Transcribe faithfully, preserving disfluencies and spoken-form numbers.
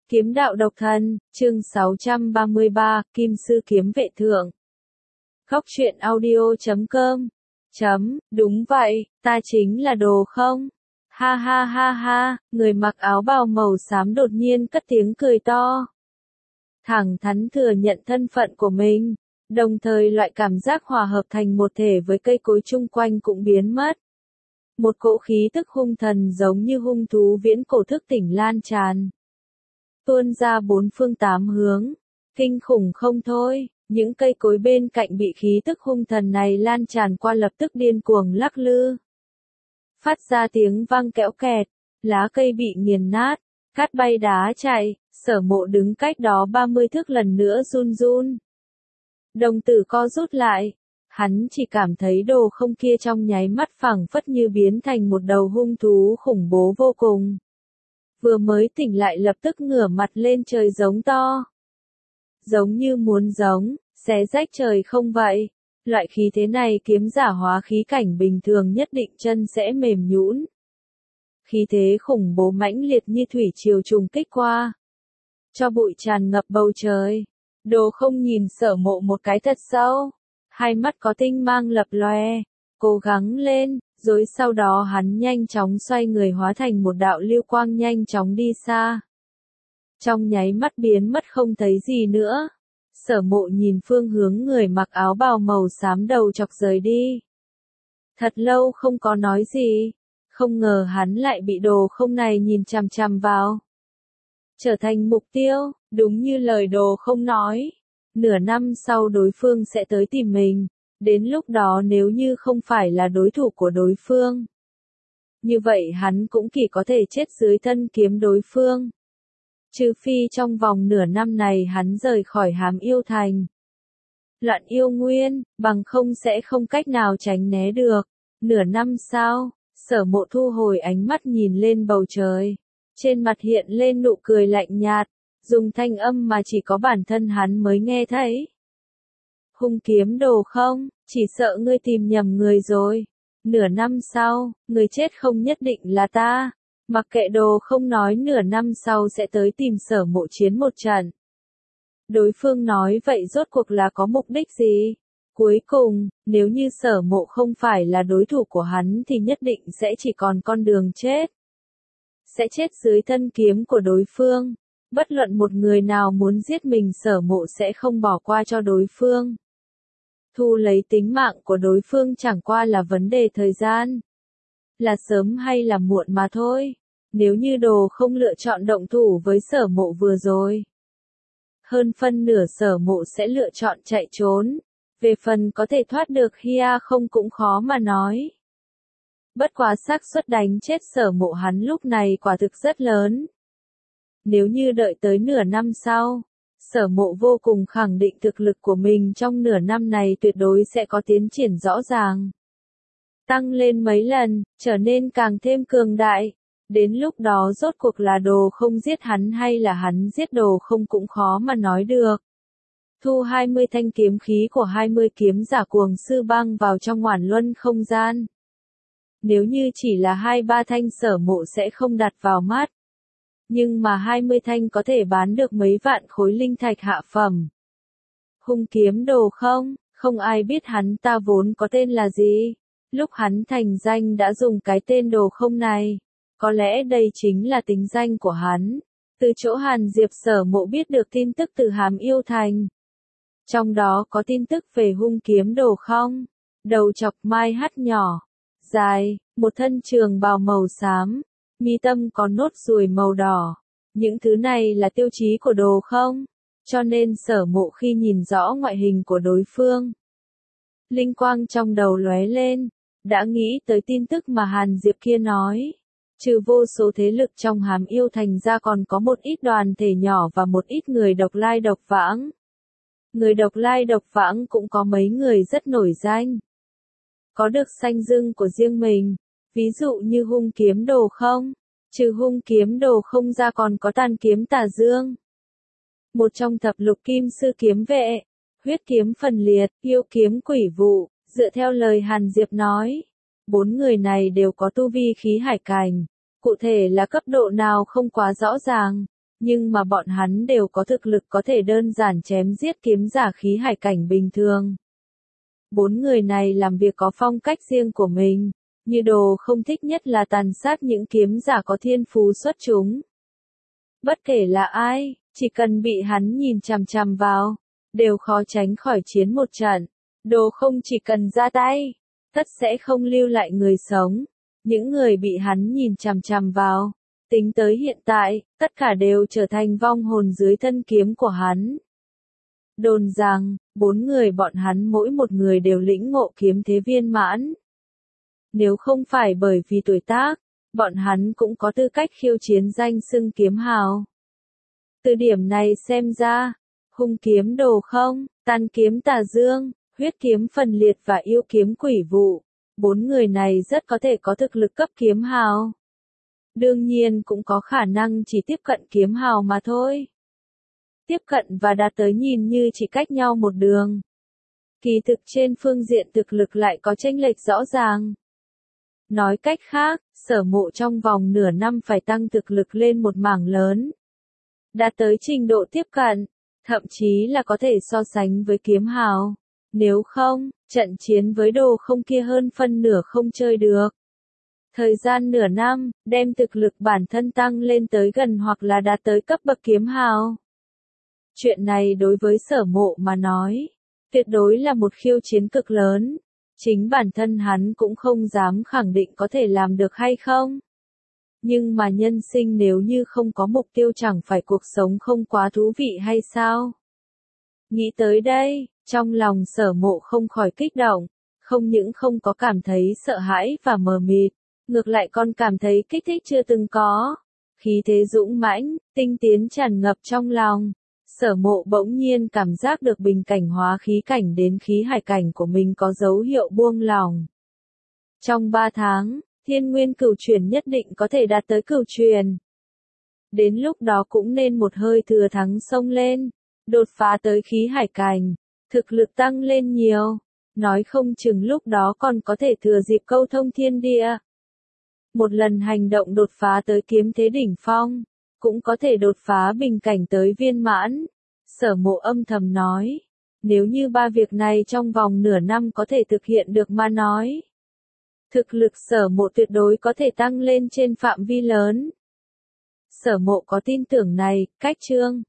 Kiếm đạo độc thân, chương sáu trăm ba mươi ba, Kim sư kiếm vệ thượng. Góc truyện audio chấm com. Chấm, đúng vậy, ta chính là Đồ Không. Ha ha ha ha, người mặc áo bào màu xám đột nhiên cất tiếng cười to. Thẳng thắn thừa nhận thân phận của mình, đồng thời loại cảm giác hòa hợp thành một thể với cây cối chung quanh cũng biến mất. Một cỗ khí tức hung thần giống như hung thú viễn cổ thức tỉnh lan tràn. Tuôn ra bốn phương tám hướng, kinh khủng không thôi, những cây cối bên cạnh bị khí tức hung thần này lan tràn qua lập tức điên cuồng lắc lư. Phát ra tiếng vang kẽo kẹt, lá cây bị nghiền nát, cát bay đá chạy, Sở Mộ đứng cách đó ba mươi thước lần nữa run run. Đồng tử co rút lại, hắn chỉ cảm thấy Đồ Không kia trong nháy mắt phảng phất như biến thành một đầu hung thú khủng bố vô cùng. Vừa mới tỉnh lại lập tức ngửa mặt lên trời giống to. Giống như muốn giống, xé rách trời không vậy. Loại khí thế này kiếm giả hóa khí cảnh bình thường nhất định chân sẽ mềm nhũn. Khí thế khủng bố mãnh liệt như thủy triều trùng kích qua. Cho bụi tràn ngập bầu trời. Đồ Không nhìn Sở Mộ một cái thật sâu. Hai mắt có tinh mang lập lòe. Cố gắng lên. Rồi sau đó hắn nhanh chóng xoay người hóa thành một đạo lưu quang nhanh chóng đi xa. Trong nháy mắt biến mất không thấy gì nữa. Sở Mộ nhìn phương hướng người mặc áo bào màu xám đầu chọc rời đi. Thật lâu không có nói gì. Không ngờ hắn lại bị Đồ Không này nhìn chằm chằm vào. Trở thành mục tiêu, đúng như lời Đồ Không nói. Nửa năm sau đối phương sẽ tới tìm mình. Đến lúc đó nếu như không phải là đối thủ của đối phương, như vậy hắn cũng chỉ có thể chết dưới thân kiếm đối phương. Trừ phi trong vòng nửa năm này hắn rời khỏi Hám Yêu Thành. Loạn yêu nguyên, bằng không sẽ không cách nào tránh né được. Nửa năm sau, Sở Mộ thu hồi ánh mắt nhìn lên bầu trời. Trên mặt hiện lên nụ cười lạnh nhạt, dùng thanh âm mà chỉ có bản thân hắn mới nghe thấy. Hung kiếm Đồ Không, chỉ sợ ngươi tìm nhầm người rồi. Nửa năm sau, người chết không nhất định là ta. Mặc kệ Đồ Không nói nửa năm sau sẽ tới tìm Sở Mộ chiến một trận. Đối phương nói vậy rốt cuộc là có mục đích gì? Cuối cùng, nếu như Sở Mộ không phải là đối thủ của hắn thì nhất định sẽ chỉ còn con đường chết. Sẽ chết dưới thân kiếm của đối phương. Bất luận một người nào muốn giết mình Sở Mộ sẽ không bỏ qua cho đối phương. Thu lấy tính mạng của đối phương chẳng qua là vấn đề thời gian. Là sớm hay là muộn mà thôi. Nếu như Đồ Không lựa chọn động thủ với Sở Mộ vừa rồi. Hơn phân nửa Sở Mộ sẽ lựa chọn chạy trốn. Về phần có thể thoát được Hia không cũng khó mà nói. Bất quá xác suất đánh chết Sở Mộ hắn lúc này quả thực rất lớn. Nếu như đợi tới nửa năm sau. Sở Mộ vô cùng khẳng định thực lực của mình trong nửa năm này tuyệt đối sẽ có tiến triển rõ ràng. Tăng lên mấy lần, trở nên càng thêm cường đại. Đến lúc đó rốt cuộc là Đồ Không giết hắn hay là hắn giết Đồ Không cũng khó mà nói được. Thu hai mươi thanh kiếm khí của hai mươi kiếm giả cuồng sư băng vào trong Oản Luân không gian. Nếu như chỉ là hai ba thanh Sở Mộ sẽ không đặt vào mắt. Nhưng mà hai mươi thanh có thể bán được mấy vạn khối linh thạch hạ phẩm. Hung kiếm Đồ Không, không ai biết hắn ta vốn có tên là gì. Lúc hắn thành danh đã dùng cái tên Đồ Không này. Có lẽ đây chính là tính danh của hắn. Từ chỗ Hàn Diệp Sở Mộ biết được tin tức từ Hám Yêu Thành. Trong đó có tin tức về hung kiếm Đồ Không. Đầu chọc mai hắt nhỏ, dài, một thân trường bào màu xám. Mi tâm có nốt ruồi màu đỏ. Những thứ này là tiêu chí của Đồ Không. Cho nên Sở Mộ khi nhìn rõ ngoại hình của đối phương. Linh quang trong đầu lóe lên. Đã nghĩ tới tin tức mà Hàn Diệp kia nói. Trừ vô số thế lực trong Hám Yêu Thành ra còn có một ít đoàn thể nhỏ và một ít người độc lai độc vãng. Người độc lai độc vãng cũng có mấy người rất nổi danh. Có được danh xưng của riêng mình. Ví dụ như hung kiếm Đồ Không, trừ hung kiếm Đồ Không ra còn có tàn kiếm Tà Dương. Một trong thập lục kim sư kiếm vệ, huyết kiếm phần liệt, yêu kiếm quỷ vụ, dựa theo lời Hàn Diệp nói. Bốn người này đều có tu vi khí hải cảnh, cụ thể là cấp độ nào không quá rõ ràng. Nhưng mà bọn hắn đều có thực lực có thể đơn giản chém giết kiếm giả khí hải cảnh bình thường. Bốn người này làm việc có phong cách riêng của mình, như Đồ không thích nhất là tàn sát những kiếm giả có thiên phú xuất chúng. Bất kể là ai, chỉ cần bị hắn nhìn chằm chằm vào, đều khó tránh khỏi chiến một trận. Đồ không chỉ cần ra tay, tất sẽ không lưu lại người sống. Những người bị hắn nhìn chằm chằm vào, tính tới hiện tại, tất cả đều trở thành vong hồn dưới thân kiếm của hắn. Đồn rằng, bốn người bọn hắn mỗi một người đều lĩnh ngộ kiếm thế viên mãn. Nếu không phải bởi vì tuổi tác, bọn hắn cũng có tư cách khiêu chiến danh xưng kiếm hào. Từ điểm này xem ra, hung kiếm Đồ không, tàn kiếm Tà Dương, huyết kiếm Phần Liệt và yêu kiếm Quỷ Vụ, bốn người này rất có thể có thực lực cấp kiếm hào. Đương nhiên cũng có khả năng chỉ tiếp cận kiếm hào mà thôi. Tiếp cận và đạt tới nhìn như chỉ cách nhau một đường. Kỳ thực trên phương diện thực lực lại có chênh lệch rõ ràng. Nói cách khác, Sở Mộ trong vòng nửa năm phải tăng thực lực lên một mảng lớn. Đạt tới trình độ tiếp cận, thậm chí là có thể so sánh với kiếm hào. Nếu không, trận chiến với Đồ không kia hơn phân nửa không chơi được. Thời gian nửa năm, đem thực lực bản thân tăng lên tới gần hoặc là đạt tới cấp bậc kiếm hào. Chuyện này đối với Sở Mộ mà nói, tuyệt đối là một khiêu chiến cực lớn. Chính bản thân hắn cũng không dám khẳng định có thể làm được hay không. Nhưng mà nhân sinh nếu như không có mục tiêu chẳng phải cuộc sống không quá thú vị hay sao? Nghĩ tới đây, trong lòng Sở Mộ không khỏi kích động, không những không có cảm thấy sợ hãi và mờ mịt, ngược lại còn cảm thấy kích thích chưa từng có. Khí thế dũng mãnh, tinh tiến tràn ngập trong lòng. Sở Mộ bỗng nhiên cảm giác được bình cảnh hóa khí cảnh đến khí hải cảnh của mình có dấu hiệu buông lỏng. Trong ba tháng, thiên nguyên cửu chuyển nhất định có thể đạt tới cửu chuyển. Đến lúc đó cũng nên một hơi thừa thắng xông lên, đột phá tới khí hải cảnh, thực lực tăng lên nhiều, nói không chừng lúc đó còn có thể thừa dịp câu thông thiên địa. Một lần hành động đột phá tới kiếm thế đỉnh phong, cũng có thể đột phá bình cảnh tới viên mãn. Sở Mộ âm thầm nói, nếu như ba việc này trong vòng nửa năm có thể thực hiện được mà nói, thực lực Sở Mộ tuyệt đối có thể tăng lên trên phạm vi lớn. Sở Mộ có tin tưởng này, cách chương